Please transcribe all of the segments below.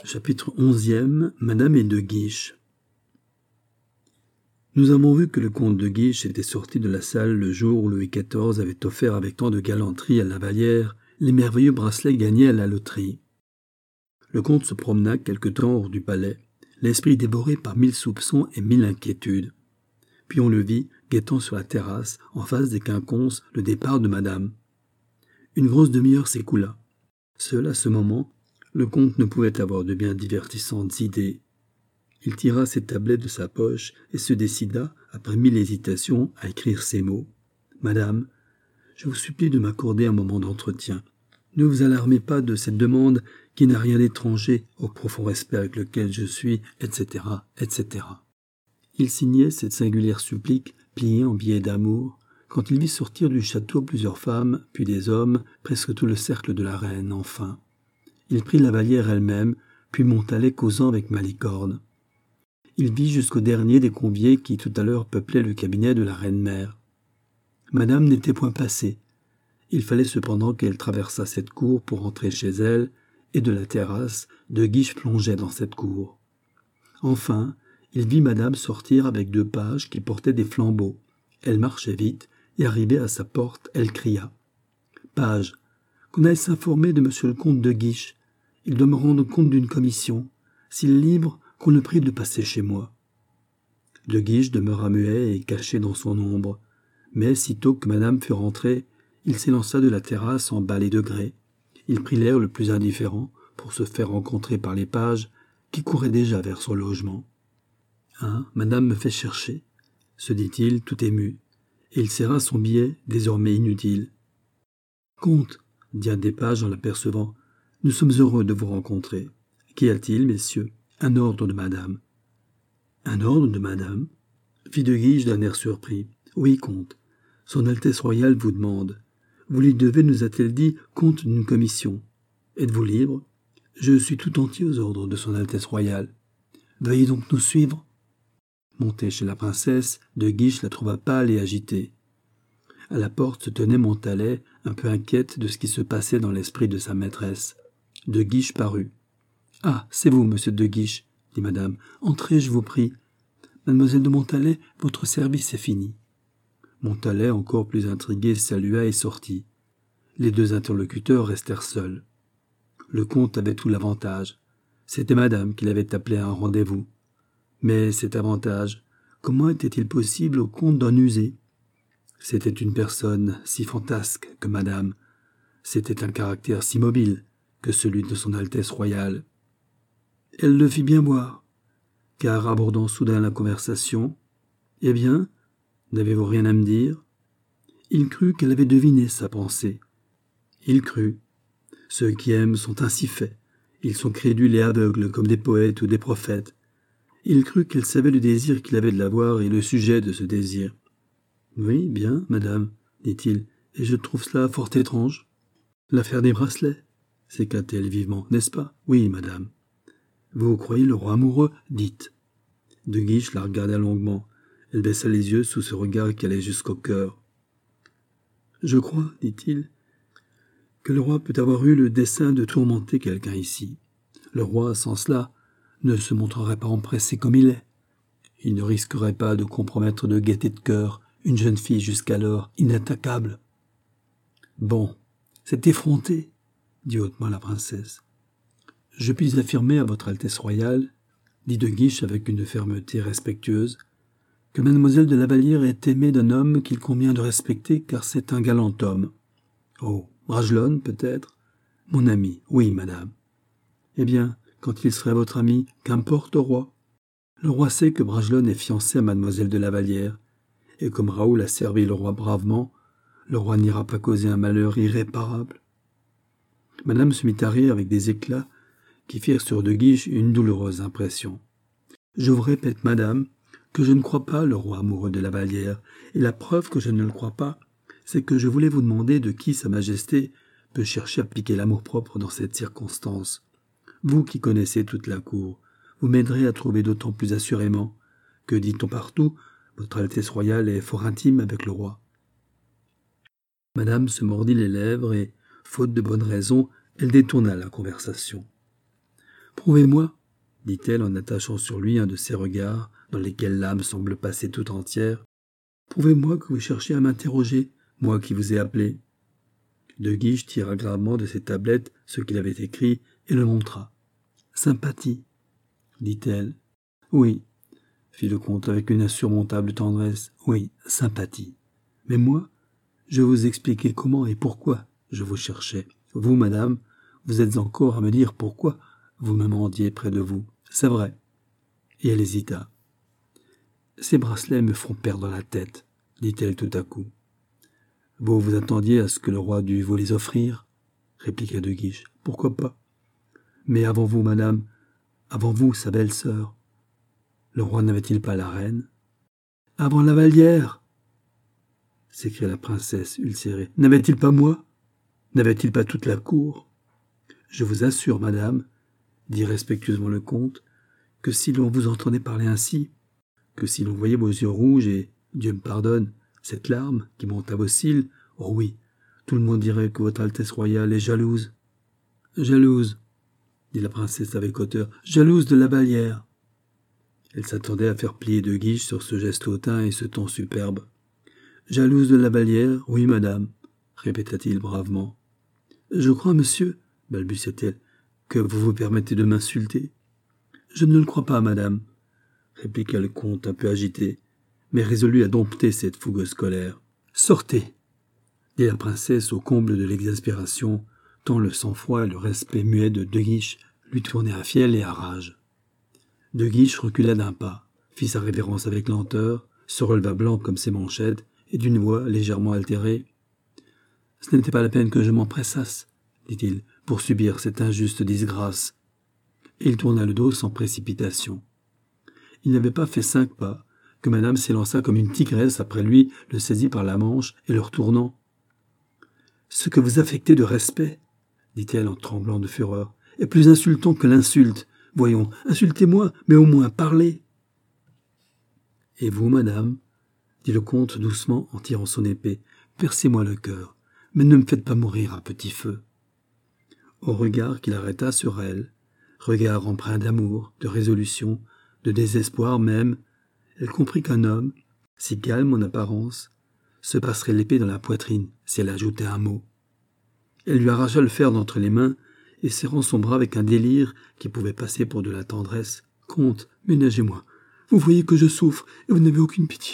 Chapitre 11e. Madame et de Guiche. Nous avons vu que le comte de Guiche était sorti de la salle le jour où Louis XIV avait offert avec tant de galanterie à la Vallière les merveilleux bracelets gagnés à la loterie. Le comte se promena quelque temps hors du palais, l'esprit dévoré par 1000 soupçons et 1000 inquiétudes. Puis on le vit guettant sur la terrasse, en face des quinconces, le départ de madame. Une grosse demi-heure s'écoula. Seul à ce moment, le comte ne pouvait avoir de bien divertissantes idées. Il tira ses tablets de sa poche et se décida, après 1000 hésitations, à écrire ces mots. « Madame, je vous supplie de m'accorder un moment d'entretien. Ne vous alarmez pas de cette demande qui n'a rien d'étranger au profond respect avec lequel je suis, etc., etc. » Il signait cette singulière supplique, pliée en billets d'amour, quand il vit sortir du château plusieurs femmes, puis des hommes, presque tout le cercle de la reine, enfin. Il prit la Vallière elle-même, puis Montalais causant avec Malicorne. Il vit jusqu'au dernier des conviés qui tout à l'heure peuplaient le cabinet de la reine-mère. Madame n'était point passée. Il fallait cependant qu'elle traversât cette cour pour entrer chez elle, et de la terrasse, de Guiche plongeait dans cette cour. Enfin, il vit madame sortir avec 2 pages qui portaient des flambeaux. Elle marchait vite, et arrivée à sa porte, elle cria. « Page, qu'on aille s'informer de monsieur le comte de Guiche. Il doit me rendre compte d'une commission. S'il est libre, qu'on le prie de passer chez moi. » De Guiche demeura muet et caché dans son ombre. Mais sitôt que madame fut rentrée, il s'élança de la terrasse en bas les degrés. Il prit l'air le plus indifférent pour se faire rencontrer par les pages qui couraient déjà vers son logement. « Hein, madame me fait chercher, » se dit-il tout ému, et il serra son billet, désormais inutile. « Comte, » dit un des pages en l'apercevant, « nous sommes heureux de vous rencontrer. Qu'y a-t-il, messieurs ? Un ordre de madame. »« Un ordre de madame ?» fit de Guiche d'un air surpris. « Oui, comte. Son Altesse royale vous demande. Vous lui devez, nous a-t-elle dit, compte d'une commission. Êtes-vous libre ? Je suis tout entier aux ordres de son Altesse royale. Veuillez donc nous suivre. » Monté chez la princesse, de Guiche la trouva pâle et agitée. À la porte se tenait Montalais, un peu inquiète de ce qui se passait dans l'esprit de sa maîtresse. De Guiche parut. « Ah, c'est vous, monsieur de Guiche, » dit madame. « Entrez, je vous prie. Mademoiselle de Montalais, votre service est fini. » Montalais, encore plus intrigué, salua et sortit. Les 2 interlocuteurs restèrent seuls. Le comte avait tout l'avantage. C'était madame qui l'avait appelé à un rendez-vous. Mais cet avantage, comment était-il possible au comte d'en user ? C'était une personne si fantasque que madame. C'était un caractère si mobile que celui de son Altesse royale. Elle le fit bien voir, car abordant soudain la conversation, « Eh bien, n'avez-vous rien à me dire ?» Il crut qu'elle avait deviné sa pensée. Il crut. Ceux qui aiment sont ainsi faits. Ils sont crédules et aveugles comme des poètes ou des prophètes. Il crut qu'elle savait le désir qu'il avait de la voir et le sujet de ce désir. « Oui, bien, madame, » dit-il, « et je trouve cela fort étrange. »« L'affaire des bracelets » s'éclata-t-elle vivement, « n'est-ce pas ? » ?»« Oui, madame. »« Vous croyez le roi amoureux ? Dites. » De Guiche la regarda longuement. Elle baissa les yeux sous ce regard qui allait jusqu'au cœur. « Je crois, dit-il, que le roi peut avoir eu le dessein de tourmenter quelqu'un ici. Le roi, sans cela, ne se montrerait pas empressé comme il est. Il ne risquerait pas de compromettre de gaieté de cœur une jeune fille jusqu'alors inattaquable. »« Bon, c'est effronté, » dit hautement la princesse. « Je puis affirmer à votre Altesse royale, » dit de Guiche avec une fermeté respectueuse, « que mademoiselle de la Vallière est aimée d'un homme qu'il convient de respecter car c'est un galant homme. »« Oh, Bragelonne, peut-être ? » ?»« Mon ami, oui, madame. »« Eh bien, quand il serait votre ami, qu'importe au roi. Le roi sait que Bragelonne est fiancé à mademoiselle de la Vallière, et comme Raoul a servi le roi bravement, le roi n'ira pas causer un malheur irréparable. » Madame se mit à rire avec des éclats qui firent sur de Guiche une douloureuse impression. « Je vous répète, madame, que je ne crois pas le roi amoureux de la Vallière, et la preuve que je ne le crois pas, c'est que je voulais vous demander de qui Sa Majesté peut chercher à piquer l'amour-propre dans cette circonstance. Vous qui connaissez toute la cour, vous m'aiderez à trouver d'autant plus assurément que, dit-on partout, votre Altesse royale est fort intime avec le roi. » Madame se mordit les lèvres et, faute de bonnes raisons, elle détourna la conversation. « Prouvez-moi, dit-elle en attachant sur lui un de ces regards dans lesquels l'âme semble passer tout entière. Prouvez-moi que vous cherchez à m'interroger, moi qui vous ai appelé. De Guiche tira gravement de ses tablettes ce qu'il avait écrit et le montra. Sympathie, dit-elle. Oui, fit le comte avec une insurmontable tendresse. Oui, sympathie. Mais moi, je vais vous expliquer comment et pourquoi je vous cherchais. Vous, madame, vous êtes encore à me dire pourquoi vous me mendiez près de vous. C'est vrai. Et elle hésita. Ces bracelets me font perdre la tête, dit-elle tout à coup. Vous vous attendiez à ce que le roi dût vous les offrir, répliqua De Guiche. Pourquoi pas? Mais avant vous, madame, avant vous, sa belle-sœur, le roi n'avait-il pas la reine? Avant la Vallière, s'écria la princesse ulcérée. N'avait-il pas moi? N'avait-il pas toute la cour? Je vous assure, madame, dit respectueusement le comte, que si l'on vous entendait parler ainsi, que si l'on voyait vos yeux rouges et, Dieu me pardonne, cette larme qui monte à vos cils, oh oui, tout le monde dirait que votre Altesse royale est jalouse. Jalouse, dit la princesse avec hauteur, jalouse de la Vallière. Elle s'attendait à faire plier De Guiche sur ce geste hautain et ce ton superbe. Jalouse de la Vallière, oui, madame, répéta-t-il bravement. Je crois, monsieur, balbutia-t-elle, que vous vous permettez de m'insulter. Je ne le crois pas, madame, répliqua le comte un peu agité, mais résolu à dompter cette fougueuse colère. Sortez, dit la princesse au comble de l'exaspération, tant le sang-froid et le respect muet de De Guiche lui tournaient à fiel et à rage. De Guiche recula d'un pas, fit sa révérence avec lenteur, se releva blanc comme ses manchettes, et d'une voix légèrement altérée. « Ce n'était pas la peine que je m'empressasse, dit-il, pour subir cette injuste disgrâce. » Et il tourna le dos sans précipitation. Il n'avait pas fait 5 pas, que madame s'élança comme une tigresse après lui, le saisit par la manche et le retournant. « Ce que vous affectez de respect, dit-elle en tremblant de fureur, est plus insultant que l'insulte. Voyons, insultez-moi, mais au moins parlez. » Et vous, madame, dit le comte doucement en tirant son épée, percez-moi le cœur, mais ne me faites pas mourir à petit feu. Au regard qu'il arrêta sur elle, regard empreint d'amour, de résolution, de désespoir même, elle comprit qu'un homme, si calme en apparence, se passerait l'épée dans la poitrine si elle ajoutait un mot. Elle lui arracha le fer d'entre les mains et serrant son bras avec un délire qui pouvait passer pour de la tendresse. « Comte, ménagez-moi. Vous voyez que je souffre et vous n'avez aucune pitié. »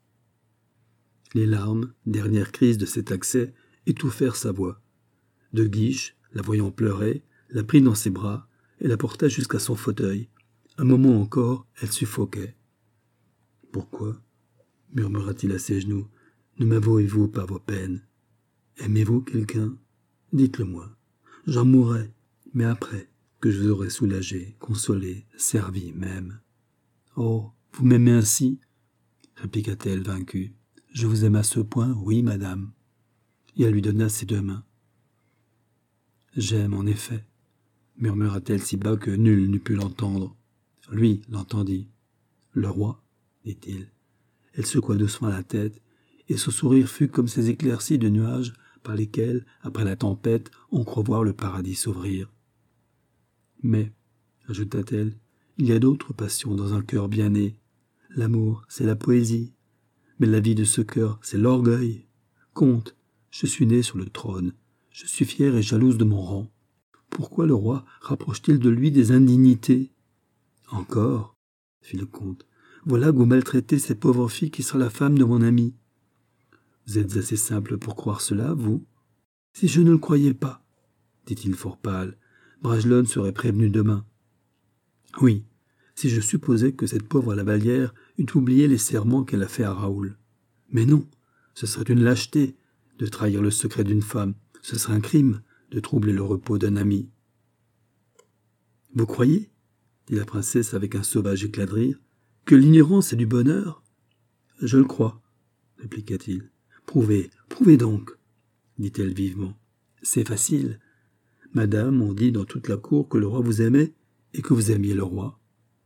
Les larmes, dernière crise de cet accès, étouffèrent sa voix. De Guiche, la voyant pleurer, la prit dans ses bras et la porta jusqu'à son fauteuil. Un moment encore, elle suffoquait. « Pourquoi, murmura-t-il à ses genoux, ne m'avouez-vous pas vos peines? Aimez-vous quelqu'un? Dites-le-moi. J'en mourrai, mais après que je vous aurai soulagé, consolé, servi même. »« Oh, vous m'aimez ainsi ?» répliqua-t-elle vaincue. « Je vous aime à ce point, oui, madame. » Et elle lui donna ses 2 mains. « J'aime, en effet, » murmura-t-elle si bas que nul n'eût pu l'entendre. Lui l'entendit. « Le roi, dit-il. » Elle secoua doucement la tête, et son sourire fut comme ces éclaircies de nuages par lesquels, après la tempête, on croit voir le paradis s'ouvrir. « Mais, ajouta-t-elle, il y a d'autres passions dans un cœur bien né. L'amour, c'est la poésie. Mais la vie de ce cœur, c'est l'orgueil. Comte, je suis né sur le trône. Je suis fière et jalouse de mon rang. Pourquoi le roi rapproche-t-il de lui des indignités? »« Encore, fit le comte, voilà que vous maltraitez cette pauvre fille qui sera la femme de mon ami. Vous êtes assez simple pour croire cela, vous? Si je ne le croyais pas, dit-il fort pâle, Bragelonne serait prévenu demain. Oui, si je supposais que cette pauvre Lavallière eût oublié les serments qu'elle a faits à Raoul. Mais non, ce serait une lâcheté de trahir le secret d'une femme, ce serait un crime de troubler le repos d'un ami. « Vous croyez, dit la princesse avec un sauvage éclat de rire, que l'ignorance est du bonheur? Je le crois, répliqua-t-il. Prouvez, prouvez donc, dit-elle vivement. C'est facile. Madame, on dit dans toute la cour que le roi vous aimait et que vous aimiez le roi.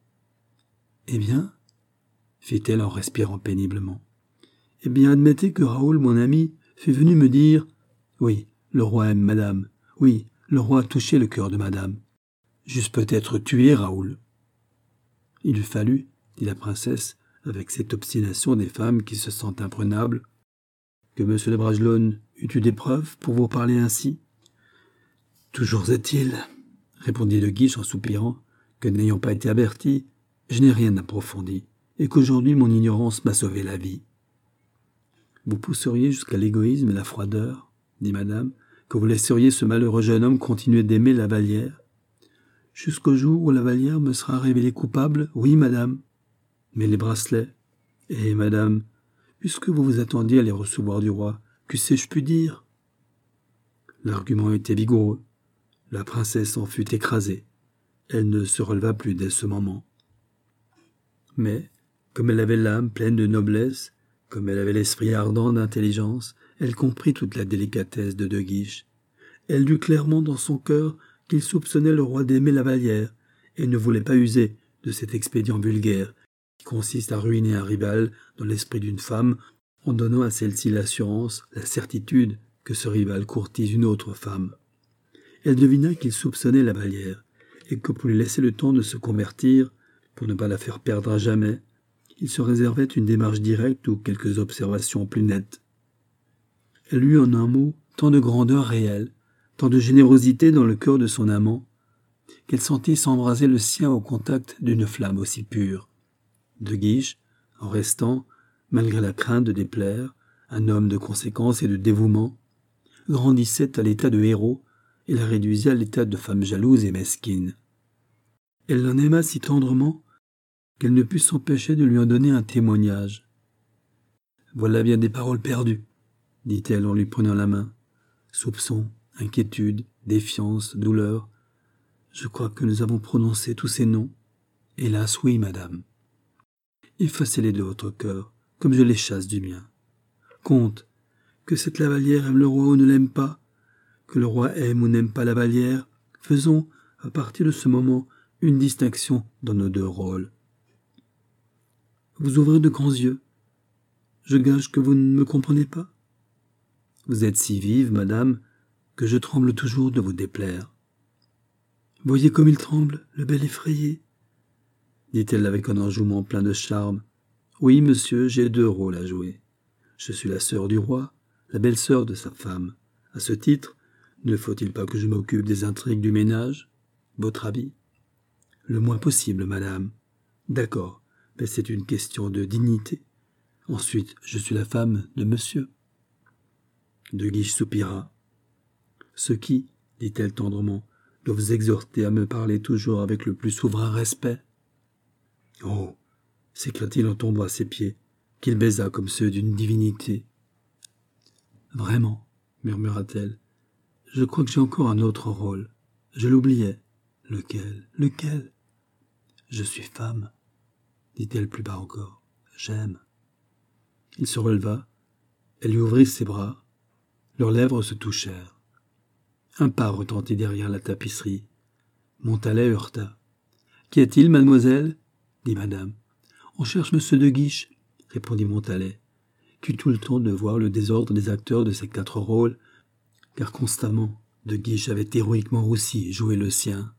Eh bien, fit-elle en respirant péniblement. Eh bien, admettez que Raoul, mon ami, fût venu me dire « Oui, le roi aime madame. Oui, le roi a touché le cœur de madame. J'eusse peut-être tué Raoul. Il eût fallu, dit la princesse, avec cette obstination des femmes qui se sentent imprenables, que M. de Bragelonne eût eu des preuves pour vous parler ainsi. Toujours est-il, répondit de Guiche en soupirant, que n'ayant pas été averti, je n'ai rien approfondi, et qu'aujourd'hui mon ignorance m'a sauvé la vie. Vous pousseriez jusqu'à l'égoïsme et la froideur, dit madame, que vous laisseriez ce malheureux jeune homme continuer d'aimer Lavallière. Jusqu'au jour où Lavallière me sera révélé coupable, oui, madame. Mais les bracelets, eh, madame, puisque vous vous attendiez à les recevoir du roi, que sais-je pu dire? L'argument était vigoureux. La princesse en fut écrasée. Elle ne se releva plus dès ce moment. Mais, comme elle avait l'âme pleine de noblesse, comme elle avait l'esprit ardent d'intelligence, elle comprit toute la délicatesse de Guiche. Elle lut clairement dans son cœur qu'il soupçonnait le roi d'aimer Lavallière et ne voulait pas user de cet expédient vulgaire qui consiste à ruiner un rival dans l'esprit d'une femme en donnant à celle-ci l'assurance, la certitude que ce rival courtise une autre femme. Elle devina qu'il soupçonnait Lavallière et que pour lui laisser le temps de se convertir, pour ne pas la faire perdre à jamais, il se réservait une démarche directe ou quelques observations plus nettes. Elle eut en un mot tant de grandeur réelle, tant de générosité dans le cœur de son amant, qu'elle sentit s'embraser le sien au contact d'une flamme aussi pure. De Guiche, en restant, malgré la crainte de déplaire, un homme de conséquence et de dévouement, grandissait à l'état de héros et la réduisait à l'état de femme jalouse et mesquine. Elle l'en aima si tendrement qu'elle ne put s'empêcher de lui en donner un témoignage. « Voilà bien des paroles perdues, » dit-elle en lui prenant la main. « Soupçon, inquiétude, défiance, douleur. Je crois que nous avons prononcé tous ces noms. Hélas, oui, madame. Effacez-les de votre cœur, comme je les chasse du mien. Comte, que cette Lavallière aime le roi ou ne l'aime pas, que le roi aime ou n'aime pas Lavallière, faisons, à partir de ce moment, une distinction dans nos deux rôles. Vous ouvrez de grands yeux. Je gage que vous ne me comprenez pas. Vous êtes si vive, madame, que je tremble toujours de vous déplaire. Voyez comme il tremble, le bel effrayé, dit-elle avec un enjouement plein de charme. Oui, monsieur, j'ai deux rôles à jouer. Je suis la sœur du roi, la belle-sœur de sa femme. À ce titre, ne faut-il pas que je m'occupe des intrigues du ménage? Votre avis? Le moins possible, madame. D'accord, mais c'est une question de dignité. Ensuite, je suis la femme de monsieur. De Guiche soupira. Ce qui, dit-elle tendrement, doit vous exhorter à me parler toujours avec le plus souverain respect. Oh, s'écria-t-il en tombant à ses pieds, qu'il baisa comme ceux d'une divinité. Vraiment, murmura-t-elle, je crois que j'ai encore un autre rôle. Je l'oubliais. Lequel? Lequel? Je suis femme, dit-elle plus bas encore. J'aime. Il se releva, elle lui ouvrit ses bras, leurs lèvres se touchèrent. Un pas retentit derrière la tapisserie. Montalais heurta. « Qu'y a-t-il, mademoiselle ?» dit madame. « On cherche monsieur de Guiche, » répondit Montalais, qui eut tout le temps de voir le désordre des acteurs de ces quatre rôles, car constamment, de Guiche avait héroïquement aussi joué le sien.